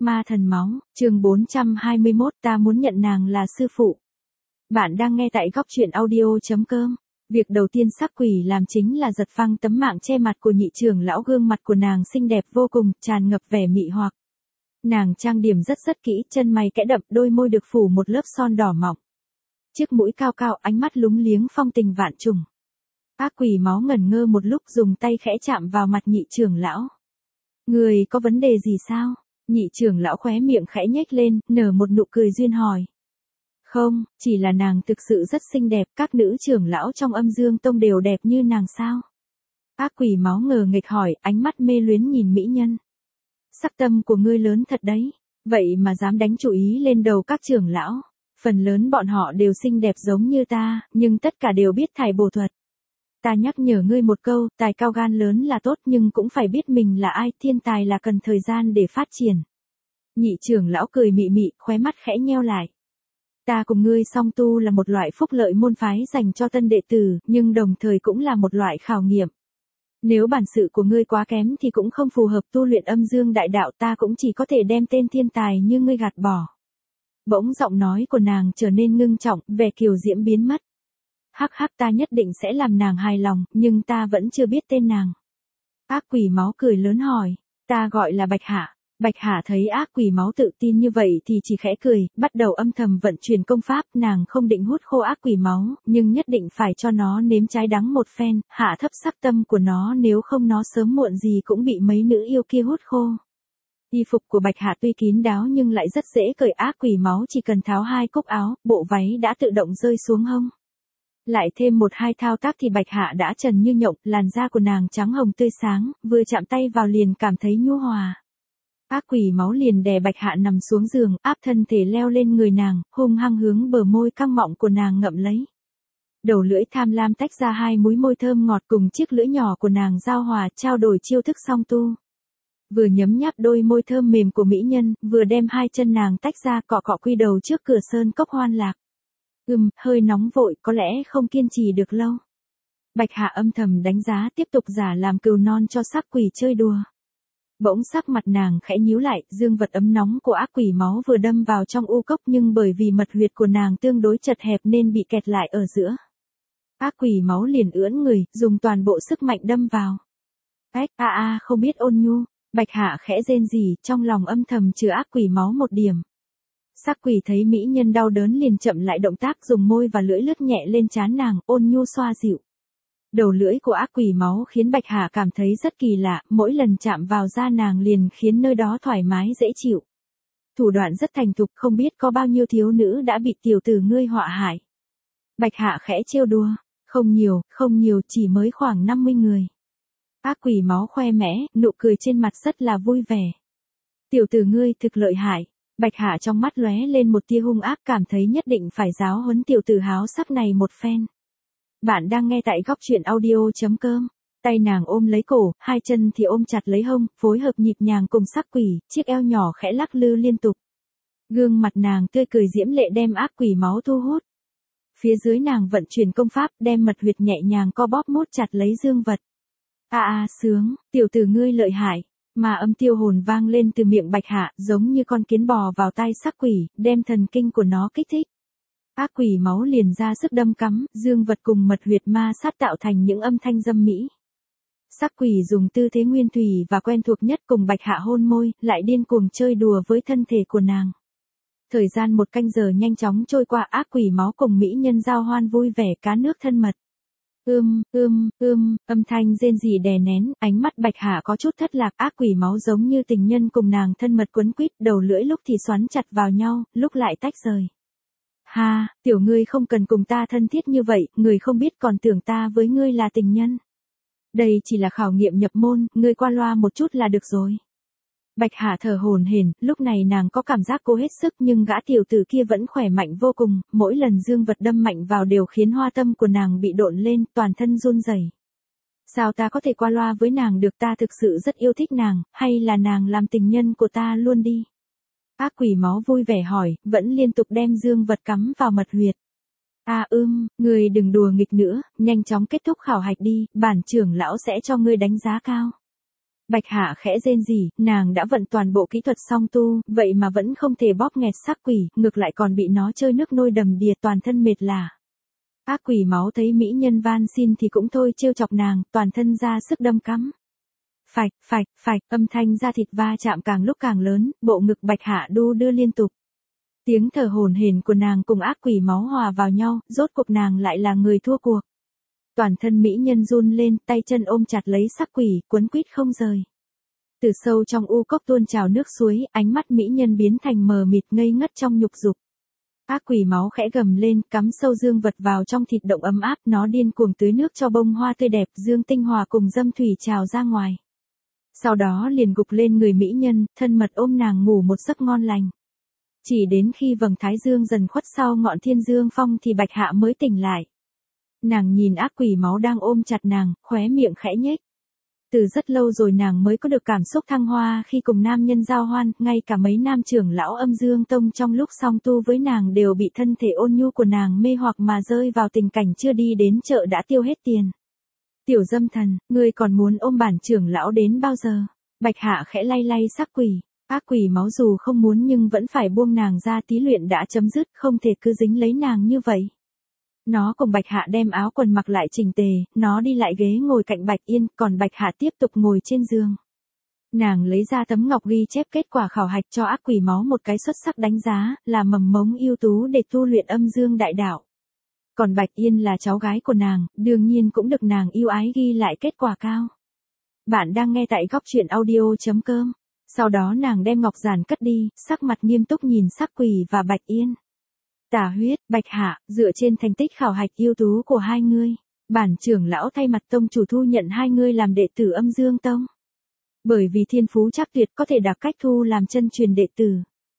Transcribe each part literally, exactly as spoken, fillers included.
Ma thần máu, chương bốn trăm hai mươi mốt, ta muốn nhận nàng là sư phụ. Bạn đang nghe tại góc truyện audio chấm com. Việc đầu tiên sắc quỷ làm chính là giật phăng tấm mạng che mặt của nhị trưởng lão, gương mặt của nàng xinh đẹp vô cùng, tràn ngập vẻ mị hoặc. Nàng trang điểm rất rất kỹ, chân mày kẽ đậm, đôi môi được phủ một lớp son đỏ mọng. Chiếc mũi cao cao, ánh mắt lúng liếng phong tình vạn trùng. Ác quỷ máu ngẩn ngơ một lúc, dùng tay khẽ chạm vào mặt nhị trưởng lão. Người có vấn đề gì sao? Nhị trưởng lão khóe miệng khẽ nhếch lên, nở một nụ cười duyên hỏi. Không, chỉ là nàng thực sự rất xinh đẹp, các nữ trưởng lão trong Âm Dương Tông đều đẹp như nàng sao? Ác quỷ máu ngờ nghịch hỏi, ánh mắt mê luyến nhìn mỹ nhân. Sắc tâm của ngươi lớn thật đấy, vậy mà dám đánh chủ ý lên đầu các trưởng lão. Phần lớn bọn họ đều xinh đẹp giống như ta, nhưng tất cả đều biết thải bổ thuật. Ta nhắc nhở ngươi một câu, tài cao gan lớn là tốt nhưng cũng phải biết mình là ai, thiên tài là cần thời gian để phát triển. Nhị trưởng lão cười mị mị, khóe mắt khẽ nheo lại. Ta cùng ngươi song tu là một loại phúc lợi môn phái dành cho tân đệ tử, nhưng đồng thời cũng là một loại khảo nghiệm. Nếu bản sự của ngươi quá kém thì cũng không phù hợp tu luyện âm dương đại đạo, ta cũng chỉ có thể đem tên thiên tài như ngươi gạt bỏ. Bỗng giọng nói của nàng trở nên ngưng trọng, vẻ kiều diễm biến mất. Hắc hắc, ta nhất định sẽ làm nàng hài lòng, nhưng ta vẫn chưa biết tên nàng. Ác quỷ máu cười lớn hỏi, ta gọi là Bạch Hạ. Bạch Hạ thấy ác quỷ máu tự tin như vậy thì chỉ khẽ cười, bắt đầu âm thầm vận chuyển công pháp, nàng không định hút khô ác quỷ máu, nhưng nhất định phải cho nó nếm trái đắng một phen, hạ thấp sắc tâm của nó, nếu không nó sớm muộn gì cũng bị mấy nữ yêu kia hút khô. Y phục của Bạch Hạ tuy kín đáo nhưng lại rất dễ cởi, ác quỷ máu chỉ cần tháo hai cúc áo, bộ váy đã tự động rơi xuống hông. Lại thêm một hai thao tác thì Bạch Hạ đã trần như nhộng, làn da của nàng trắng hồng tươi sáng, vừa chạm tay vào liền cảm thấy nhu hòa. Ác quỷ máu liền đè Bạch Hạ nằm xuống giường, áp thân thể leo lên người nàng, hung hăng hướng bờ môi căng mọng của nàng ngậm lấy. Đầu lưỡi tham lam tách ra hai múi môi thơm ngọt cùng chiếc lưỡi nhỏ của nàng giao hòa, trao đổi chiêu thức song tu. Vừa nhấm nháp đôi môi thơm mềm của mỹ nhân, vừa đem hai chân nàng tách ra cọ cọ quy đầu trước cửa sơn cốc hoan lạc. Ừm, hơi nóng vội, có lẽ không kiên trì được lâu. Bạch Hạ âm thầm đánh giá, tiếp tục giả làm cừu non cho sắc quỷ chơi đùa. Bỗng sắc mặt nàng khẽ nhíu lại, dương vật ấm nóng của ác quỷ máu vừa đâm vào trong u cốc, nhưng bởi vì mật huyệt của nàng tương đối chật hẹp nên bị kẹt lại ở giữa. Ác quỷ máu liền ưỡn người, dùng toàn bộ sức mạnh đâm vào. Ách, a a, không biết ôn nhu. Bạch Hạ khẽ rên rỉ, trong lòng âm thầm chứa ác quỷ máu một điểm. Sắc quỷ thấy mỹ nhân đau đớn liền chậm lại động tác, dùng môi và lưỡi lướt nhẹ lên trán nàng, ôn nhu xoa dịu. Đầu lưỡi của ác quỷ máu khiến Bạch Hạ cảm thấy rất kỳ lạ, mỗi lần chạm vào da nàng liền khiến nơi đó thoải mái dễ chịu. Thủ đoạn rất thành thục, không biết có bao nhiêu thiếu nữ đã bị tiểu tử ngươi họa hại. Bạch Hạ khẽ trêu đùa, không nhiều, không nhiều, chỉ mới khoảng năm mươi người. Ác quỷ máu khoe mẽ, nụ cười trên mặt rất là vui vẻ. Tiểu tử ngươi thực lợi hại. Bạch Hạ trong mắt lóe lên một tia hung ác, cảm thấy nhất định phải giáo huấn tiểu tử háo sắc này một phen. Bạn đang nghe tại góc truyện audio chấm com. Tay nàng ôm lấy cổ, hai chân thì ôm chặt lấy hông, phối hợp nhịp nhàng cùng sắc quỷ, chiếc eo nhỏ khẽ lắc lư liên tục. Gương mặt nàng tươi cười diễm lệ đem ác quỷ máu thu hút. Phía dưới nàng vận chuyển công pháp, đem mật huyệt nhẹ nhàng co bóp mút chặt lấy dương vật. A a, sướng, tiểu tử ngươi lợi hại. Mà âm tiêu hồn vang lên từ miệng Bạch Hạ, giống như con kiến bò vào tai sắc quỷ, đem thần kinh của nó kích thích. Ác quỷ máu liền ra sức đâm cắm, dương vật cùng mật huyệt ma sát tạo thành những âm thanh dâm mỹ. Sắc quỷ dùng tư thế nguyên thủy và quen thuộc nhất cùng Bạch Hạ hôn môi, lại điên cuồng chơi đùa với thân thể của nàng. Thời gian một canh giờ nhanh chóng trôi qua, ác quỷ máu cùng mỹ nhân giao hoan vui vẻ, cá nước thân mật. Ưm, ưm, ưm, âm thanh rên rỉ đè nén, ánh mắt Bạch Hạ có chút thất lạc, ác quỷ máu giống như tình nhân cùng nàng thân mật quấn quýt, đầu lưỡi lúc thì xoắn chặt vào nhau, lúc lại tách rời. Ha, tiểu ngươi không cần cùng ta thân thiết như vậy, người không biết còn tưởng ta với ngươi là tình nhân. Đây chỉ là khảo nghiệm nhập môn, ngươi qua loa một chút là được rồi. Bạch Hạ thở hổn hển, lúc này nàng có cảm giác cố hết sức nhưng gã tiểu tử kia vẫn khỏe mạnh vô cùng, mỗi lần dương vật đâm mạnh vào đều khiến hoa tâm của nàng bị độn lên, toàn thân run rẩy. Sao ta có thể qua loa với nàng được, ta thực sự rất yêu thích nàng, hay là nàng làm tình nhân của ta luôn đi? Ác quỷ máu vui vẻ hỏi, vẫn liên tục đem dương vật cắm vào mật huyệt. À ưm, người đừng đùa nghịch nữa, nhanh chóng kết thúc khảo hạch đi, bản trưởng lão sẽ cho ngươi đánh giá cao. Bạch Hạ khẽ rên rỉ, nàng đã vận toàn bộ kỹ thuật song tu, vậy mà vẫn không thể bóp nghẹt xác quỷ, ngược lại còn bị nó chơi nước nôi đầm đìa toàn thân mệt lả. Ác quỷ máu thấy mỹ nhân van xin thì cũng thôi trêu chọc nàng, toàn thân ra sức đâm cắm. Phạch, phạch, phạch, âm thanh da thịt va chạm càng lúc càng lớn, bộ ngực Bạch Hạ đu đưa liên tục. Tiếng thở hổn hển của nàng cùng ác quỷ máu hòa vào nhau, rốt cuộc nàng lại là người thua cuộc. Toàn thân mỹ nhân run lên, tay chân ôm chặt lấy xác quỷ, quấn quýt không rời. Từ sâu trong u cốc tuôn trào nước suối, ánh mắt mỹ nhân biến thành mờ mịt ngây ngất trong nhục dục. Ác quỷ máu khẽ gầm lên, cắm sâu dương vật vào trong thịt động ấm áp, nó điên cuồng tưới nước cho bông hoa tươi đẹp, dương tinh hòa cùng dâm thủy trào ra ngoài. Sau đó liền gục lên người mỹ nhân, thân mật ôm nàng ngủ một giấc ngon lành. Chỉ đến khi vầng thái dương dần khuất sau ngọn thiên dương phong thì Bạch Hạ mới tỉnh lại. Nàng nhìn ác quỷ máu đang ôm chặt nàng, khóe miệng khẽ nhếch. Từ rất lâu rồi nàng mới có được cảm xúc thăng hoa khi cùng nam nhân giao hoan, ngay cả mấy nam trưởng lão âm dương tông trong lúc song tu với nàng đều bị thân thể ôn nhu của nàng mê hoặc mà rơi vào tình cảnh chưa đi đến chợ đã tiêu hết tiền. Tiểu dâm thần, ngươi còn muốn ôm bản trưởng lão đến bao giờ? Bạch Hạ khẽ lay lay xác quỷ. Ác quỷ máu dù không muốn nhưng vẫn phải buông nàng ra, tí luyện đã chấm dứt, không thể cứ dính lấy nàng như vậy. Nó cùng Bạch Hạ đem áo quần mặc lại chỉnh tề, nó đi lại ghế ngồi cạnh Bạch Yên, còn Bạch Hạ tiếp tục ngồi trên giường. Nàng lấy ra tấm ngọc ghi chép kết quả khảo hạch cho ác quỷ máu một cái xuất sắc đánh giá, là mầm mống ưu tú để tu luyện âm dương đại đạo. Còn Bạch Yên là cháu gái của nàng, đương nhiên cũng được nàng yêu ái ghi lại kết quả cao. Bạn đang nghe tại góc truyện audio chấm com. Sau đó nàng đem ngọc giản cất đi, sắc mặt nghiêm túc nhìn xác quỷ và Bạch Yên. Tả huyết, Bạch Hạ, dựa trên thành tích khảo hạch ưu tú của hai ngươi, bản trưởng lão thay mặt tông chủ thu nhận hai ngươi làm đệ tử âm dương tông. Bởi vì thiên phú chắc tuyệt có thể đặc cách thu làm chân truyền đệ tử.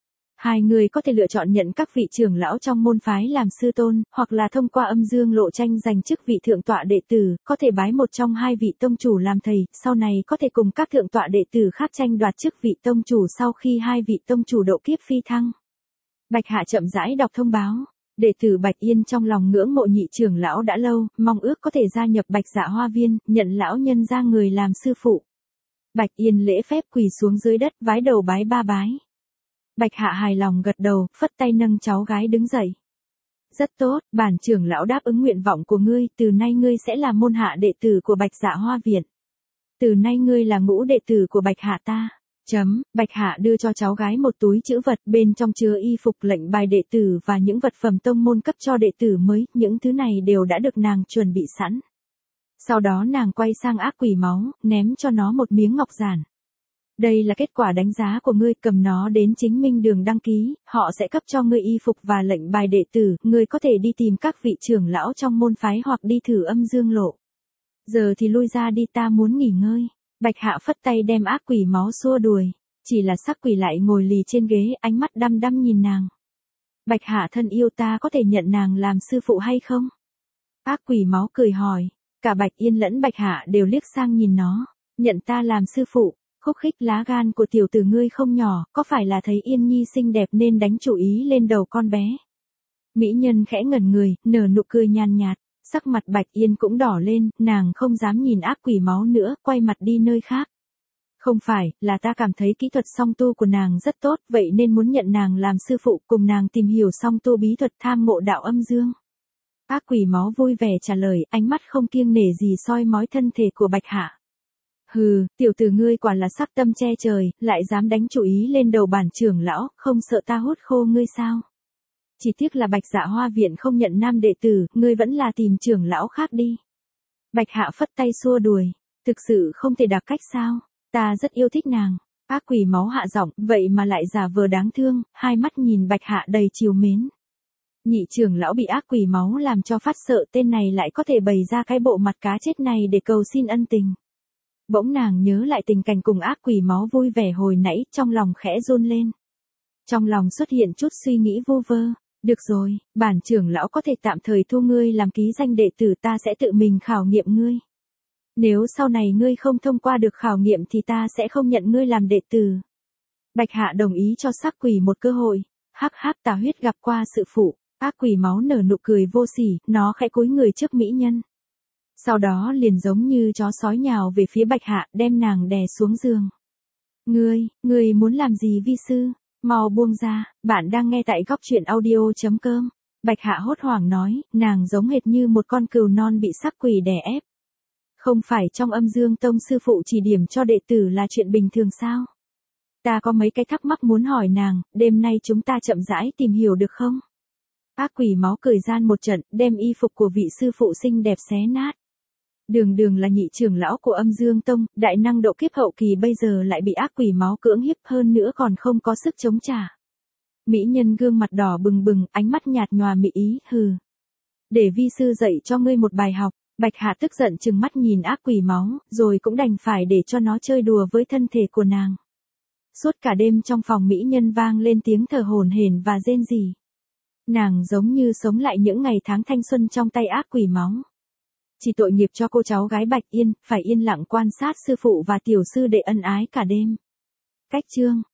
Hai người có thể lựa chọn nhận các vị trưởng lão trong môn phái làm sư tôn, hoặc là thông qua âm dương lộ tranh giành chức vị thượng tọa đệ tử, có thể bái một trong hai vị tông chủ làm thầy, sau này có thể cùng các thượng tọa đệ tử khác tranh đoạt chức vị tông chủ sau khi hai vị tông chủ độ kiếp phi thăng. Bạch Hạ chậm rãi đọc thông báo. Đệ tử Bạch Yên trong lòng ngưỡng mộ nhị trưởng lão đã lâu, mong ước có thể gia nhập Bạch Dạ Hoa Viên, nhận lão nhân ra người làm sư phụ. Bạch Yên lễ phép quỳ xuống dưới đất, vái đầu bái ba bái. Bạch Hạ hài lòng gật đầu, phất tay nâng cháu gái đứng dậy. Rất tốt, bản trưởng lão đáp ứng nguyện vọng của ngươi, từ nay ngươi sẽ là môn hạ đệ tử của Bạch Dạ Hoa Viện. Từ nay ngươi là ngũ đệ tử của Bạch Hạ ta. Chấm, Bạch Hạ đưa cho cháu gái một túi trữ vật, bên trong chứa y phục, lệnh bài đệ tử và những vật phẩm tông môn cấp cho đệ tử mới, những thứ này đều đã được nàng chuẩn bị sẵn. Sau đó nàng quay sang ác quỷ máu, ném cho nó một miếng ngọc giản. Đây là kết quả đánh giá của ngươi, cầm nó đến chính minh đường đăng ký, họ sẽ cấp cho ngươi y phục và lệnh bài đệ tử, ngươi có thể đi tìm các vị trưởng lão trong môn phái hoặc đi thử âm dương lộ. Giờ thì lui ra đi, ta muốn nghỉ ngơi. Bạch Hạ phất tay đem ác quỷ máu xua đuổi, chỉ là sắc quỷ lại ngồi lì trên ghế, ánh mắt đăm đăm nhìn nàng. Bạch Hạ thân yêu, ta có thể nhận nàng làm sư phụ hay không? Ác quỷ máu cười hỏi, cả Bạch Yên lẫn Bạch Hạ đều liếc sang nhìn nó, nhận ta làm sư phụ. Khúc khích, lá gan của tiểu tử ngươi không nhỏ, có phải là thấy Yên Nhi xinh đẹp nên đánh chủ ý lên đầu con bé? Mỹ nhân khẽ ngẩn người, nở nụ cười nhàn nhạt, sắc mặt Bạch Yên cũng đỏ lên, nàng không dám nhìn ác quỷ máu nữa, quay mặt đi nơi khác. Không phải, là ta cảm thấy kỹ thuật song tu của nàng rất tốt, vậy nên muốn nhận nàng làm sư phụ, cùng nàng tìm hiểu song tu bí thuật tham ngộ đạo âm dương. Ác quỷ máu vui vẻ trả lời, ánh mắt không kiêng nể gì soi mói thân thể của Bạch Hạ. Hừ, tiểu tử ngươi quả là sắc tâm che trời, lại dám đánh chủ ý lên đầu bản trưởng lão, không sợ ta hút khô ngươi sao? Chỉ tiếc là Bạch Dạ Hoa Viện không nhận nam đệ tử, ngươi vẫn là tìm trưởng lão khác đi. Bạch Hạ phất tay xua đuổi, thực sự không thể đặc cách sao? Ta rất yêu thích nàng. Ác quỷ máu hạ giọng, vậy mà lại giả vờ đáng thương, hai mắt nhìn Bạch Hạ đầy trìu mến. Nhị trưởng lão bị ác quỷ máu làm cho phát sợ, tên này lại có thể bày ra cái bộ mặt cá chết này để cầu xin ân tình. Bỗng nàng nhớ lại tình cảnh cùng ác quỷ máu vui vẻ hồi nãy, trong lòng khẽ run lên. Trong lòng xuất hiện chút suy nghĩ vu vơ. Được rồi, bản trưởng lão có thể tạm thời thu ngươi làm ký danh đệ tử, ta sẽ tự mình khảo nghiệm ngươi. Nếu sau này ngươi không thông qua được khảo nghiệm thì ta sẽ không nhận ngươi làm đệ tử. Bạch Hạ đồng ý cho sắc quỷ một cơ hội. Hắc hắc, Tà Huyết gặp qua sự phụ. Ác quỷ máu nở nụ cười vô sỉ, nó khẽ cúi người trước mỹ nhân. Sau đó liền giống như chó sói nhào về phía Bạch Hạ, đem nàng đè xuống giường. Ngươi, ngươi muốn làm gì vi sư? Mau buông ra, bạn đang nghe tại góc truyện audio.com. Bạch Hạ hốt hoảng nói, nàng giống hệt như một con cừu non bị sắc quỷ đè ép. Không phải trong Âm Dương Tông sư phụ chỉ điểm cho đệ tử là chuyện bình thường sao? Ta có mấy cái thắc mắc muốn hỏi nàng, đêm nay chúng ta chậm rãi tìm hiểu được không? Ác quỷ máu cười gian một trận, đem y phục của vị sư phụ xinh đẹp xé nát. Đường đường là nhị trưởng lão của Âm Dương Tông, đại năng độ kiếp hậu kỳ bây giờ lại bị ác quỷ máu cưỡng hiếp hơn nữa còn không có sức chống trả. Mỹ nhân gương mặt đỏ bừng bừng, ánh mắt nhạt nhòa mị ý, hừ. Để vi sư dạy cho ngươi một bài học. Bạch Hạ tức giận trừng mắt nhìn ác quỷ máu, rồi cũng đành phải để cho nó chơi đùa với thân thể của nàng. Suốt cả đêm trong phòng mỹ nhân vang lên tiếng thở hổn hển và rên rỉ. Nàng giống như sống lại những ngày tháng thanh xuân trong tay ác quỷ máu. Chỉ tội nghiệp cho cô cháu gái Bạch Yên, phải yên lặng quan sát sư phụ và tiểu sư đệ ân ái cả đêm. Cách chương